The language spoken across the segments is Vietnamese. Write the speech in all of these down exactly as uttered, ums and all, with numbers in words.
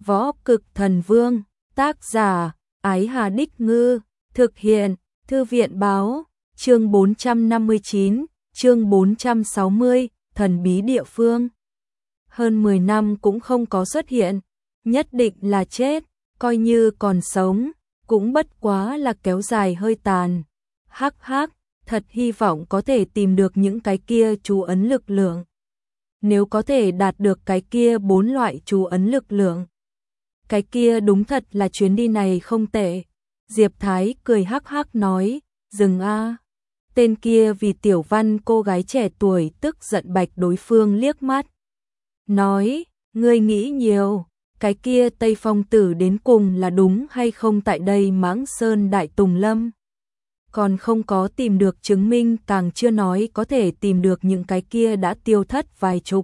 Võ Cực Thần Vương, tác giả, Ái Hà Đích Ngư, thực hiện, Thư viện báo, chương bốn trăm năm mươi chín, chương bốn trăm sáu mươi, thần bí địa phương. Hơn mười năm cũng không có xuất hiện, nhất định là chết, coi như còn sống, cũng bất quá là kéo dài hơi tàn. Hắc hắc, thật hy vọng có thể tìm được những cái kia chú ấn lực lượng. Nếu có thể đạt được cái kia bốn loại chú ấn lực lượng, cái kia đúng thật là chuyến đi này không tệ. Diệp Thái cười hắc hắc nói, dừng a. Tên kia vì Tiểu Văn cô gái trẻ tuổi tức giận bạch đối phương liếc mắt. Nói, ngươi nghĩ nhiều, cái kia Tây Phong Tử đến cùng là đúng hay không tại đây Mãng Sơn Đại Tùng Lâm. Còn không có tìm được chứng minh, càng chưa nói có thể tìm được những cái kia đã tiêu thất vài chục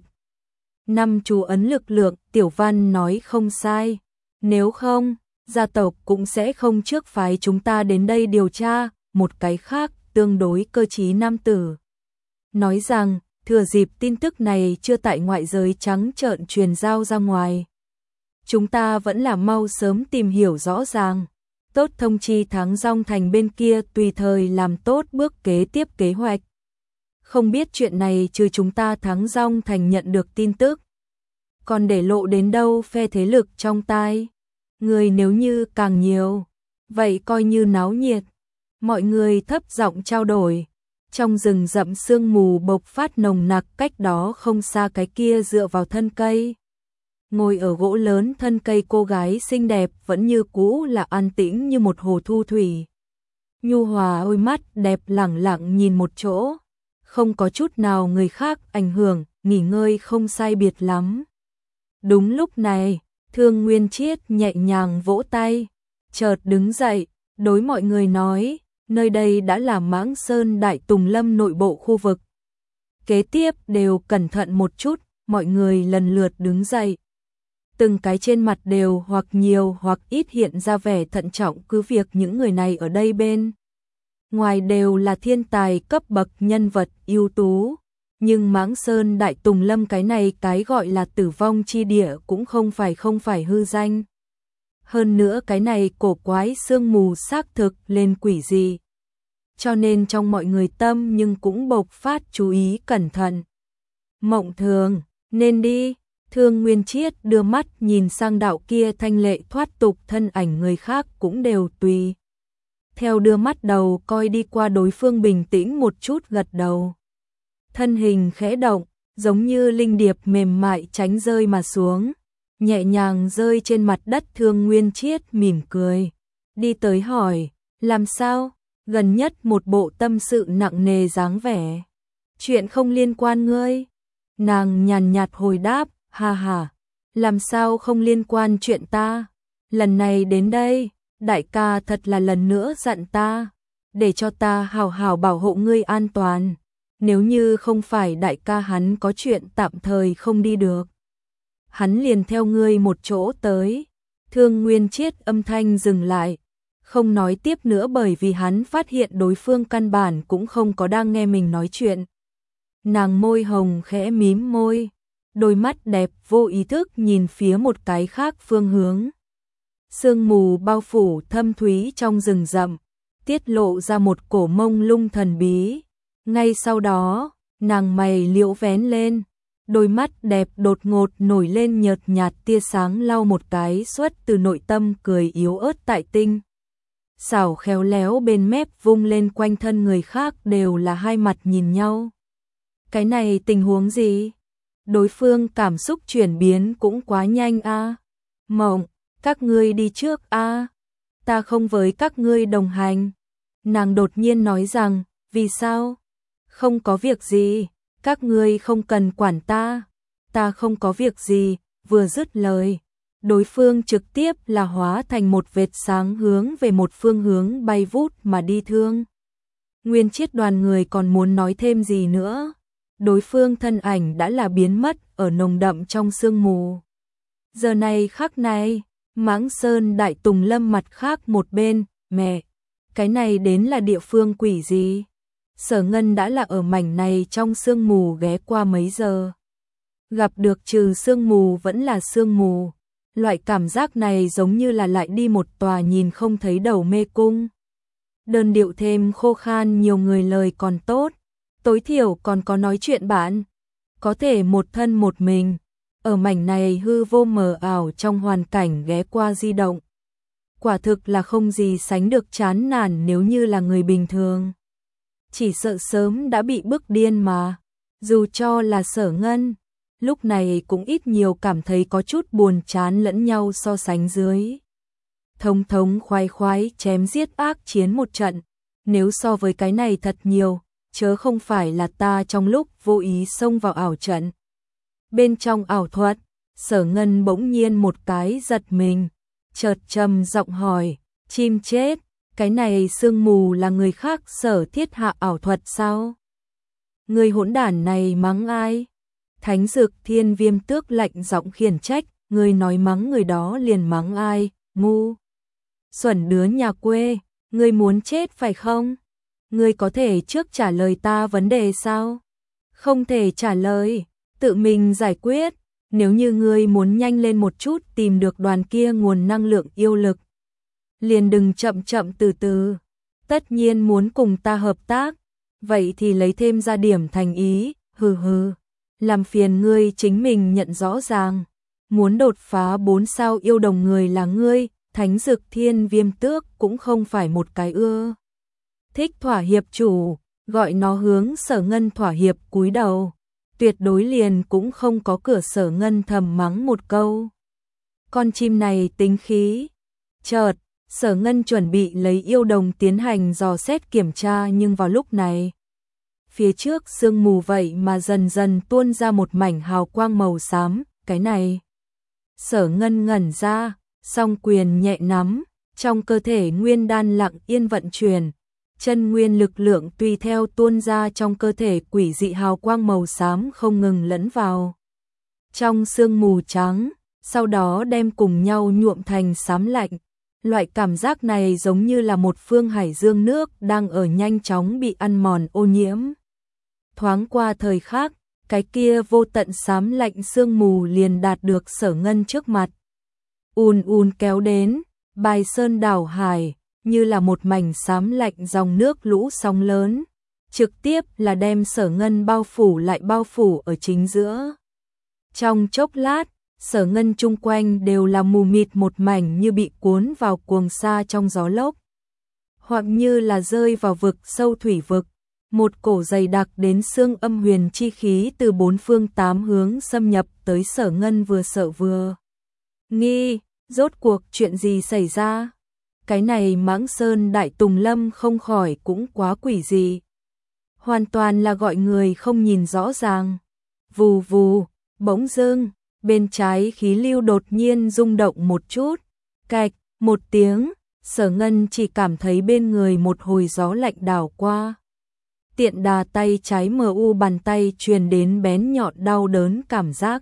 năm chú ấn lực lượng. Tiểu Văn nói không sai, nếu không, gia tộc cũng sẽ không trước phái chúng ta đến đây điều tra. Một cái khác tương đối cơ trí nam tử nói rằng, thừa dịp tin tức này chưa tại ngoại giới trắng trợn truyền giao ra ngoài, chúng ta vẫn là mau sớm tìm hiểu rõ ràng, tốt thông chi Thắng Dong Thành bên kia tùy thời làm tốt bước kế tiếp kế hoạch. Không biết chuyện này trừ chúng ta Thắng Dong Thành nhận được tin tức, còn để lộ đến đâu phe thế lực trong tai. Người nếu như càng nhiều, vậy coi như náo nhiệt. Mọi người thấp giọng trao đổi. Trong rừng rậm sương mù bộc phát nồng nặc, cách đó không xa cái kia dựa vào thân cây, ngồi ở gỗ lớn thân cây cô gái xinh đẹp vẫn như cũ là an tĩnh như một hồ thu thủy. Nhu hòa đôi mắt đẹp lẳng lặng nhìn một chỗ, không có chút nào người khác ảnh hưởng, nghỉ ngơi không sai biệt lắm. Đúng lúc này, Thương Nguyên Chiết nhẹ nhàng vỗ tay, chợt đứng dậy, đối mọi người nói, nơi đây đã là Mãng Sơn Đại Tùng Lâm nội bộ khu vực. Kế tiếp đều cẩn thận một chút, mọi người lần lượt đứng dậy. Từng cái trên mặt đều hoặc nhiều hoặc ít hiện ra vẻ thận trọng, cứ việc những người này ở đây bên ngoài đều là thiên tài cấp bậc nhân vật ưu tú. Nhưng Mãng Sơn Đại Tùng Lâm cái này cái gọi là tử vong chi địa cũng không phải không phải hư danh. Hơn nữa cái này cổ quái sương mù xác thực lên quỷ gì. Cho nên trong mọi người tâm nhưng cũng bộc phát chú ý cẩn thận. Mộng Thường, nên đi. Thương Nguyên Chiết đưa mắt nhìn sang đạo kia thanh lệ thoát tục thân ảnh, người khác cũng đều tùy theo đưa mắt đầu coi đi qua đối phương, bình tĩnh một chút gật đầu. Thân hình khẽ động, giống như linh điệp mềm mại tránh rơi mà xuống, nhẹ nhàng rơi trên mặt đất. Thương Nguyên Chiết mỉm cười, đi tới hỏi, làm sao? Gần nhất một bộ tâm sự nặng nề dáng vẻ. Chuyện không liên quan ngươi. Nàng nhàn nhạt hồi đáp, ha ha, làm sao không liên quan chuyện ta? Lần này đến đây, đại ca thật là lần nữa dặn ta, để cho ta hào hào bảo hộ ngươi an toàn. Nếu như không phải đại ca hắn có chuyện tạm thời không đi được, hắn liền theo ngươi một chỗ tới. Thương Nguyên Chiết âm thanh dừng lại, không nói tiếp nữa, bởi vì hắn phát hiện đối phương căn bản cũng không có đang nghe mình nói chuyện. Nàng môi hồng khẽ mím môi, đôi mắt đẹp vô ý thức nhìn phía một cái khác phương hướng. Sương mù bao phủ thâm thúy trong rừng rậm, tiết lộ ra một cổ mông lung thần bí. Ngay sau đó, nàng mày liễu vén lên, đôi mắt đẹp đột ngột nổi lên nhợt nhạt tia sáng, lau một cái xuất từ nội tâm cười yếu ớt tại tinh xảo khéo léo bên mép vung lên, quanh thân người khác đều là hai mặt nhìn nhau. Cái này tình huống gì? Đối phương cảm xúc chuyển biến cũng quá nhanh a. À? Mộng, các ngươi đi trước a, à? Ta không với các ngươi đồng hành. Nàng đột nhiên nói rằng, vì sao? Không có việc gì, các ngươi không cần quản ta. Ta không có việc gì. Vừa dứt lời, đối phương trực tiếp là hóa thành một vệt sáng hướng về một phương hướng bay vút mà đi. Thương Nguyên Chiết đoàn người còn muốn nói thêm gì nữa, đối phương thân ảnh đã là biến mất ở nồng đậm trong sương mù. Giờ này khắc này, Mãng Sơn Đại Tùng Lâm mặt khác một bên, mẹ, cái này đến là địa phương quỷ gì? Sở Ngân đã là ở mảnh này trong sương mù ghé qua mấy giờ. Gặp được trừ sương mù vẫn là sương mù. Loại cảm giác này giống như là lại đi một tòa nhìn không thấy đầu mê cung. Đơn điệu thêm khô khan, nhiều người lời còn tốt, tối thiểu còn có nói chuyện bạn. Có thể một thân một mình, ở mảnh này hư vô mờ ảo trong hoàn cảnh ghé qua di động. Quả thực là không gì sánh được chán nản nếu như là người bình thường. Chỉ sợ sớm đã bị bức điên mà. Dù cho là Sở Ngân, lúc này cũng ít nhiều cảm thấy có chút buồn chán lẫn nhau so sánh dưới. Thống thống khoái khoái chém giết ác chiến một trận, nếu so với cái này thật nhiều, chớ không phải là ta trong lúc vô ý xông vào ảo trận. Bên trong ảo thuật, Sở Ngân bỗng nhiên một cái giật mình, chợt trầm giọng hỏi, chim chết, cái này sương mù là người khác Sở thiết hạ ảo thuật sao? Người hỗn đản này mắng ai? Thánh Dực Thiên Viêm Tước lạnh giọng khiển trách, người nói mắng người đó liền mắng ai, ngu. Xuẩn đứa nhà quê, ngươi muốn chết phải không? Ngươi có thể trước trả lời ta vấn đề sao? Không thể trả lời, tự mình giải quyết. Nếu như ngươi muốn nhanh lên một chút tìm được đoàn kia nguồn năng lượng yêu lực, liền đừng chậm chậm từ từ. Tất nhiên muốn cùng ta hợp tác, vậy thì lấy thêm ra điểm thành ý, hừ hừ. Làm phiền ngươi chính mình nhận rõ ràng, muốn đột phá bốn sao yêu đồng người là ngươi. Thánh Dực Thiên Viêm Tước cũng không phải một cái ưa thích thỏa hiệp chủ, gọi nó hướng Sở Ngân thỏa hiệp cúi đầu, tuyệt đối liền cũng không có cửa. Sở Ngân thầm mắng một câu, con chim này tính khí. Chợt, Sở Ngân chuẩn bị lấy yêu đồng tiến hành dò xét kiểm tra, nhưng vào lúc này, phía trước sương mù vậy mà dần dần tuôn ra một mảnh hào quang màu xám, cái này. Sở Ngân ngẩn ra, song quyền nhẹ nắm, trong cơ thể nguyên đan lặng yên vận chuyển, chân nguyên lực lượng tùy theo tuôn ra trong cơ thể, quỷ dị hào quang màu xám không ngừng lẫn vào trong sương mù trắng, sau đó đem cùng nhau nhuộm thành xám lạnh. Loại cảm giác này giống như là một phương hải dương nước đang ở nhanh chóng bị ăn mòn ô nhiễm. Thoáng qua thời khắc, cái kia vô tận xám lạnh sương mù liền đạt được Sở Ngân trước mặt. Ùn ùn kéo đến, bài sơn đảo hải, như là một mảnh xám lạnh dòng nước lũ sóng lớn, trực tiếp là đem Sở Ngân bao phủ lại bao phủ ở chính giữa. Trong chốc lát, Sở Ngân chung quanh đều là mù mịt một mảnh, như bị cuốn vào cuồng sa trong gió lốc, hoặc như là rơi vào vực sâu thủy vực. Một cổ dày đặc đến xương âm huyền chi khí từ bốn phương tám hướng xâm nhập tới. Sở Ngân vừa sợ vừa nghi, rốt cuộc chuyện gì xảy ra? Cái này Mãng Sơn Đại Tùng Lâm không khỏi cũng quá quỷ dị. Hoàn toàn là gọi người không nhìn rõ ràng. Vù vù, bỗng dưng, bên trái khí lưu đột nhiên rung động một chút. Cạch, một tiếng, Sở Ngân chỉ cảm thấy bên người một hồi gió lạnh đảo qua. Tiện đà tay trái mờ u bàn tay truyền đến bén nhọn đau đớn cảm giác.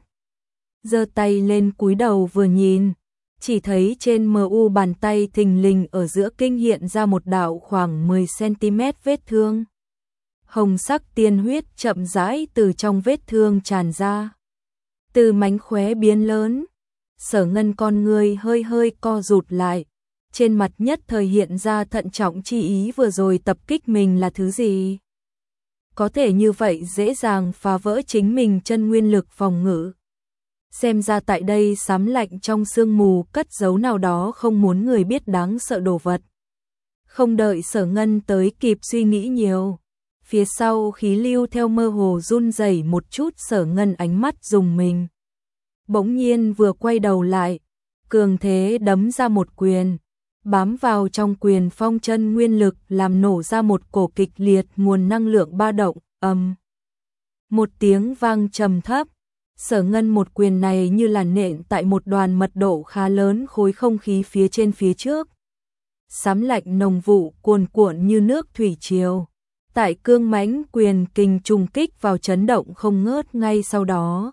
Giơ tay lên cúi đầu vừa nhìn, chỉ thấy trên mờ u bàn tay thình lình ở giữa kinh hiện ra một đạo khoảng mười xăng-ti-mét vết thương. Hồng sắc tiên huyết chậm rãi từ trong vết thương tràn ra, từ mánh khóe biến lớn. Sở Ngân con người hơi hơi co rụt lại, trên mặt nhất thời hiện ra thận trọng chi ý. Vừa rồi tập kích mình là thứ gì? Có thể như vậy dễ dàng phá vỡ chính mình chân nguyên lực phòng ngự. Xem ra tại đây xám lạnh trong sương mù cất giấu nào đó không muốn người biết đáng sợ đồ vật. Không đợi Sở Ngân tới kịp suy nghĩ nhiều, phía sau khí lưu theo mơ hồ run rẩy một chút. Sở Ngân ánh mắt rùng mình, bỗng nhiên vừa quay đầu lại, cường thế đấm ra một quyền, bám vào trong quyền phong chân nguyên lực làm nổ ra một cổ kịch liệt nguồn năng lượng ba động. Ầm, một tiếng vang trầm thấp. Sở Ngân một quyền này như là nện tại một đoàn mật độ khá lớn khối không khí phía trên phía trước. Xám lạnh nồng vụ cuồn cuộn như nước thủy triều, tại cương mãnh quyền kình trùng kích vào chấn động không ngớt. Ngay sau đó,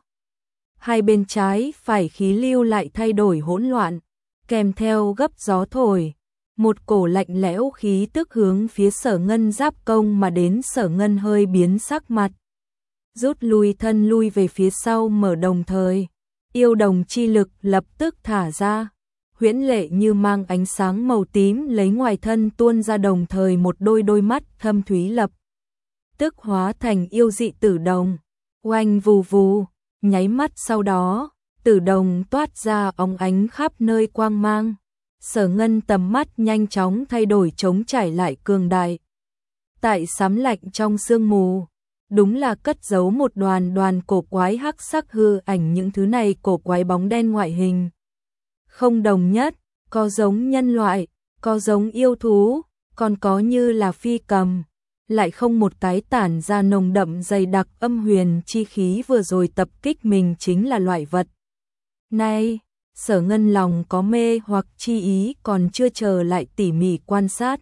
hai bên trái phải khí lưu lại thay đổi hỗn loạn, kèm theo gấp gió thổi, một cổ lạnh lẽo khí tức hướng phía Sở Ngân giáp công mà đến. Sở Ngân hơi biến sắc mặt, rút lui thân lui về phía sau mở, đồng thời yêu đồng chi lực lập tức thả ra. Huyễn lệ như mang ánh sáng màu tím lấy ngoài thân tuôn ra, đồng thời một đôi đôi mắt thâm thúy lập tức hóa thành yêu dị tử đồng. Oanh vù vù, nháy mắt sau đó, tử đồng toát ra óng ánh khắp nơi quang mang. Sở Ngân tầm mắt nhanh chóng thay đổi, trống trải lại cường đại. Tại xám lạnh trong sương mù, đúng là cất giấu một đoàn đoàn cổ quái hắc sắc hư ảnh. Những thứ này cổ quái bóng đen ngoại hình không đồng nhất, có giống nhân loại, có giống yêu thú, còn có như là phi cầm, lại không một cái tản ra nồng đậm dày đặc âm huyền chi khí. Vừa rồi tập kích mình chính là loại vật này. Sở Ngân lòng có mê hoặc chi ý, còn chưa chờ lại tỉ mỉ quan sát.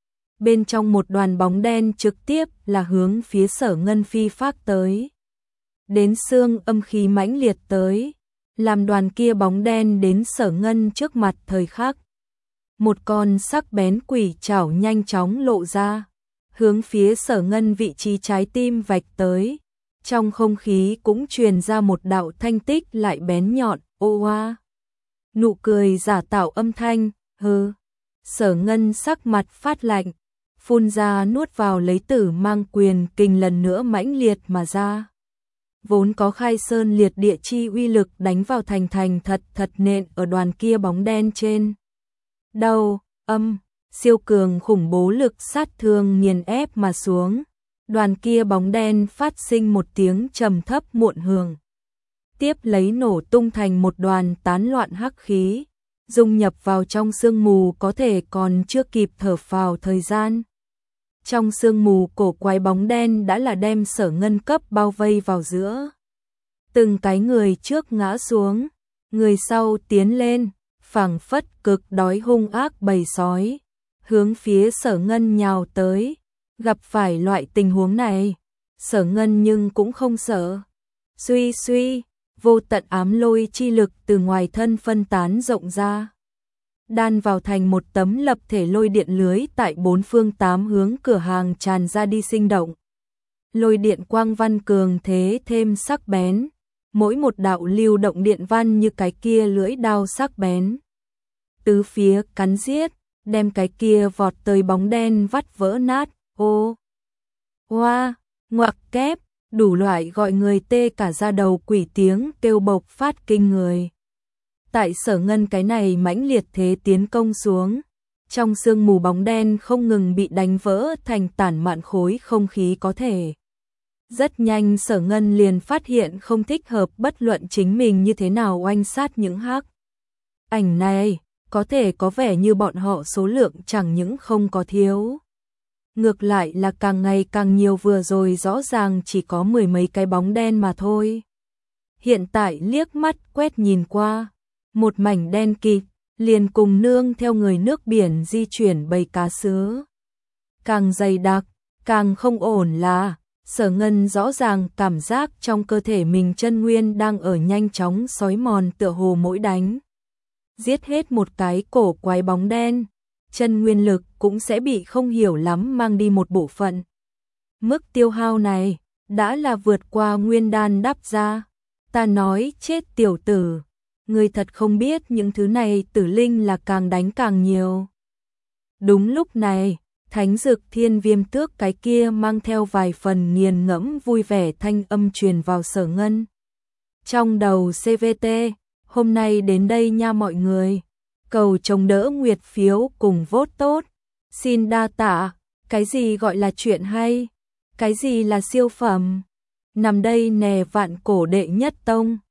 Bên trong một đoàn bóng đen trực tiếp là hướng phía Sở Ngân phi phác tới. Đến xương âm khí mãnh liệt tới, làm đoàn kia bóng đen đến Sở Ngân trước mặt thời khắc. Một con sắc bén quỷ trảo nhanh chóng lộ ra, hướng phía Sở Ngân vị trí trái tim vạch tới. Trong không khí cũng truyền ra một đạo thanh tích lại bén nhọn, ô oa. Nụ cười giả tạo âm thanh, hừ. Sở Ngân sắc mặt phát lạnh, phun ra nuốt vào lấy tử mang quyền kình lần nữa mãnh liệt mà ra. Vốn có khai sơn liệt địa chi uy lực đánh vào thành thành thật thật nện ở đoàn kia bóng đen trên đầu, âm, siêu cường khủng bố lực sát thương nghiền ép mà xuống. Đoàn kia bóng đen phát sinh một tiếng trầm thấp muộn hưởng, tiếp lấy nổ tung thành một đoàn tán loạn hắc khí, dung nhập vào trong sương mù, có thể còn chưa kịp thở phào thời gian. Trong sương mù cổ quái bóng đen đã là đem Sở Ngân cấp bao vây vào giữa. Từng cái người trước ngã xuống, người sau tiến lên, phảng phất cực đói hung ác bầy sói, hướng phía Sở Ngân nhào tới. Gặp phải loại tình huống này, Sở Ngân nhưng cũng không sợ. Suy suy, vô tận ám lôi chi lực từ ngoài thân phân tán rộng ra, đan vào thành một tấm lập thể lôi điện lưới tại bốn phương tám hướng cửa hàng tràn ra đi sinh động. Lôi điện quang văn cường thế thêm sắc bén, mỗi một đạo lưu động điện văn như cái kia lưỡi đao sắc bén. Tứ phía cắn giết, đem cái kia vọt tới bóng đen vắt vỡ nát, ô, hoa, ngoặc kép, đủ loại gọi người tê cả da đầu quỷ tiếng kêu bộc phát kinh người. Tại Sở Ngân cái này mãnh liệt thế tiến công xuống, trong sương mù bóng đen không ngừng bị đánh vỡ thành tản mạn khối không khí có thể. Rất nhanh Sở Ngân liền phát hiện không thích hợp, bất luận chính mình như thế nào oanh sát những hắc ảnh này, có thể có vẻ như bọn họ số lượng chẳng những không có thiếu, ngược lại là càng ngày càng nhiều. Vừa rồi rõ ràng chỉ có mười mấy cái bóng đen mà thôi, hiện tại liếc mắt quét nhìn qua, một mảnh đen kịt, liền cùng nương theo người nước biển di chuyển bầy cá sứa. Càng dày đặc, càng không ổn là, Sở Ngân rõ ràng cảm giác trong cơ thể mình chân nguyên đang ở nhanh chóng xói mòn, tựa hồ mỗi đánh giết hết một cái cổ quái bóng đen, chân nguyên lực cũng sẽ bị không hiểu lắm mang đi một bộ phận. Mức tiêu hao này đã là vượt qua nguyên đan đắp ra. Ta nói chết tiểu tử, người thật không biết những thứ này tử linh là càng đánh càng nhiều. Đúng lúc này, Thánh Dực Thiên Viêm Tước cái kia mang theo vài phần nghiền ngẫm vui vẻ thanh âm truyền vào Sở Ngân. Trong đầu xê vê tê, hôm nay đến đây nha mọi người. Cầu chống đỡ nguyệt phiếu cùng vote tốt. Xin đa tạ, cái gì gọi là chuyện hay? Cái gì là siêu phẩm? Nằm đây nè vạn cổ đệ nhất tông.